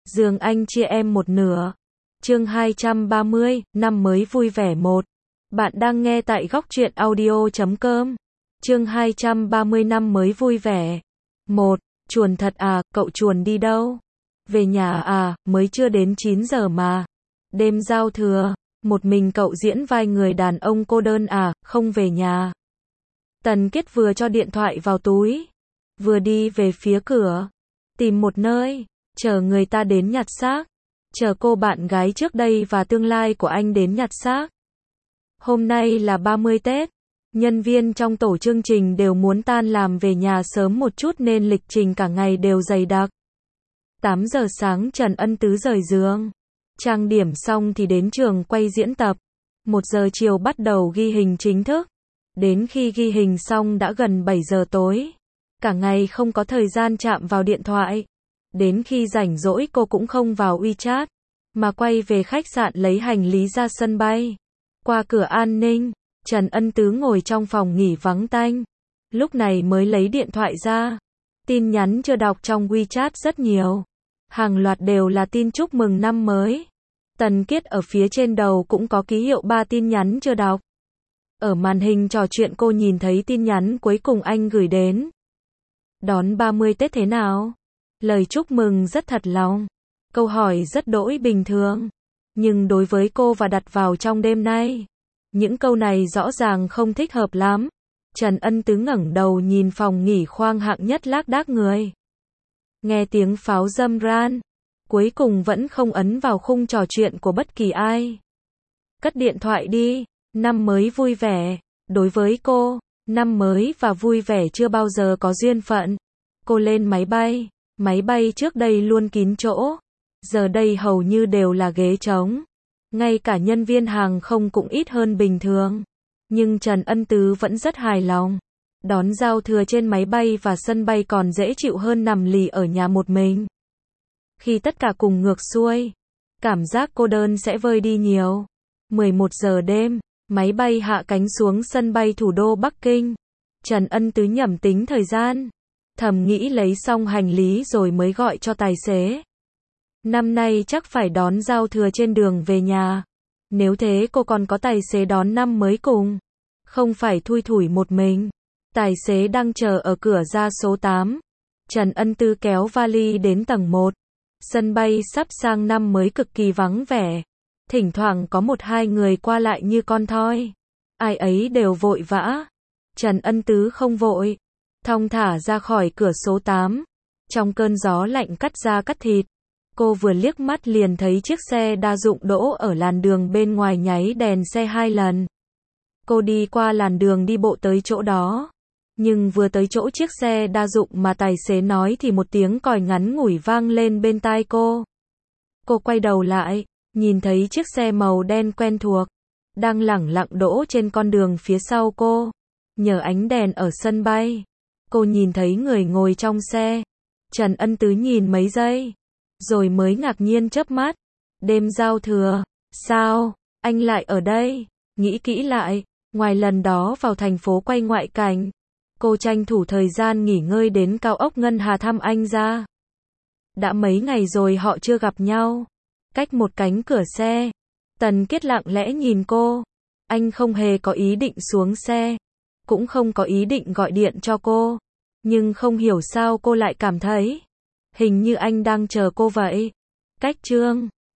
Giường anh chia em một nửa. Chương 230, năm mới vui vẻ 1. Bạn đang nghe tại góc truyện audio.com. Chương 230 năm mới vui vẻ. 1. Chuồn thật à, cậu chuồn đi đâu? Về nhà à, mới chưa đến 9 giờ mà. Đêm giao thừa, một mình cậu diễn vai người đàn ông cô đơn à, không về nhà. Tần Kiết vừa cho điện thoại vào túi, vừa đi về phía cửa, tìm một nơi, chờ người ta đến nhặt xác, chờ cô bạn gái trước đây và tương lai của anh đến nhặt xác. Hôm nay là 30 Tết, nhân viên trong tổ chương trình đều muốn tan làm về nhà sớm một chút nên lịch trình cả ngày đều dày đặc. 8 giờ sáng Trần Ân Tứ rời giường, trang điểm xong thì đến trường quay diễn tập. 1 giờ chiều bắt đầu ghi hình chính thức. Đến khi ghi hình xong đã gần 7 giờ tối. Cả ngày không có thời gian chạm vào điện thoại. Đến khi rảnh rỗi cô cũng không vào WeChat, mà quay về khách sạn lấy hành lý ra sân bay. Qua cửa an ninh, Trần Ân Tứ ngồi trong phòng nghỉ vắng tanh. Lúc này mới lấy điện thoại ra. Tin nhắn chưa đọc trong WeChat rất nhiều. Hàng loạt đều là tin chúc mừng năm mới. Tần Kiết ở phía trên đầu cũng có ký hiệu 3 tin nhắn chưa đọc. Ở màn hình trò chuyện cô nhìn thấy tin nhắn cuối cùng anh gửi đến. Đón 30 Tết thế nào? Lời chúc mừng rất thật lòng. Câu hỏi rất đỗi bình thường. Nhưng đối với cô và đặt vào trong đêm nay, những câu này rõ ràng không thích hợp lắm. Trần Ân Tứ ngẩng đầu nhìn phòng nghỉ khoang hạng nhất lác đác người. Nghe tiếng pháo râm ran. Cuối cùng vẫn không ấn vào khung trò chuyện của bất kỳ ai. Cất điện thoại đi. Năm mới vui vẻ. Đối với cô, năm mới và vui vẻ chưa bao giờ có duyên phận. Cô lên máy bay trước đây luôn kín chỗ. Giờ đây hầu như đều là ghế trống. Ngay cả nhân viên hàng không cũng ít hơn bình thường. Nhưng Trần Ân Tứ vẫn rất hài lòng. Đón giao thừa trên máy bay và sân bay còn dễ chịu hơn nằm lì ở nhà một mình. Khi tất cả cùng ngược xuôi, cảm giác cô đơn sẽ vơi đi nhiều. 11 giờ đêm, máy bay hạ cánh xuống sân bay thủ đô Bắc Kinh. Trần Ân Tứ nhẩm tính thời gian, thầm nghĩ lấy xong hành lý rồi mới gọi cho tài xế. Năm nay chắc phải đón giao thừa trên đường về nhà. Nếu thế cô còn có tài xế đón năm mới cùng, không phải thui thủi một mình. Tài xế đang chờ ở cửa ra số 8. Trần Ân Tứ kéo vali đến tầng 1. Sân bay sắp sang năm mới cực kỳ vắng vẻ. Thỉnh thoảng có 1-2 người qua lại như con thoi. Ai ấy đều vội vã. Trần Ân Tứ không vội. Thong thả ra khỏi cửa số 8. Trong cơn gió lạnh cắt da cắt thịt. Cô vừa liếc mắt liền thấy chiếc xe đa dụng đỗ ở làn đường bên ngoài nháy đèn xe 2 lần. Cô đi qua làn đường đi bộ tới chỗ đó. Nhưng vừa tới chỗ chiếc xe đa dụng mà tài xế nói thì một tiếng còi ngắn ngủi vang lên bên tai cô. Cô quay đầu lại, nhìn thấy chiếc xe màu đen quen thuộc, đang lẳng lặng đỗ trên con đường phía sau cô. Nhờ ánh đèn ở sân bay, cô nhìn thấy người ngồi trong xe. Trần Ân Tứ nhìn mấy giây, rồi mới ngạc nhiên chớp mắt. Đêm giao thừa, sao, anh lại ở đây? Nghĩ kỹ lại, ngoài lần đó vào thành phố quay ngoại cảnh, cô tranh thủ thời gian nghỉ ngơi đến cao ốc Ngân Hà thăm anh ra. Đã mấy ngày rồi họ chưa gặp nhau. Cách một cánh cửa xe, Tần Kiết lặng lẽ nhìn cô. Anh không hề có ý định xuống xe, cũng không có ý định gọi điện cho cô. Nhưng không hiểu sao cô lại cảm thấy hình như anh đang chờ cô vậy. Cách chương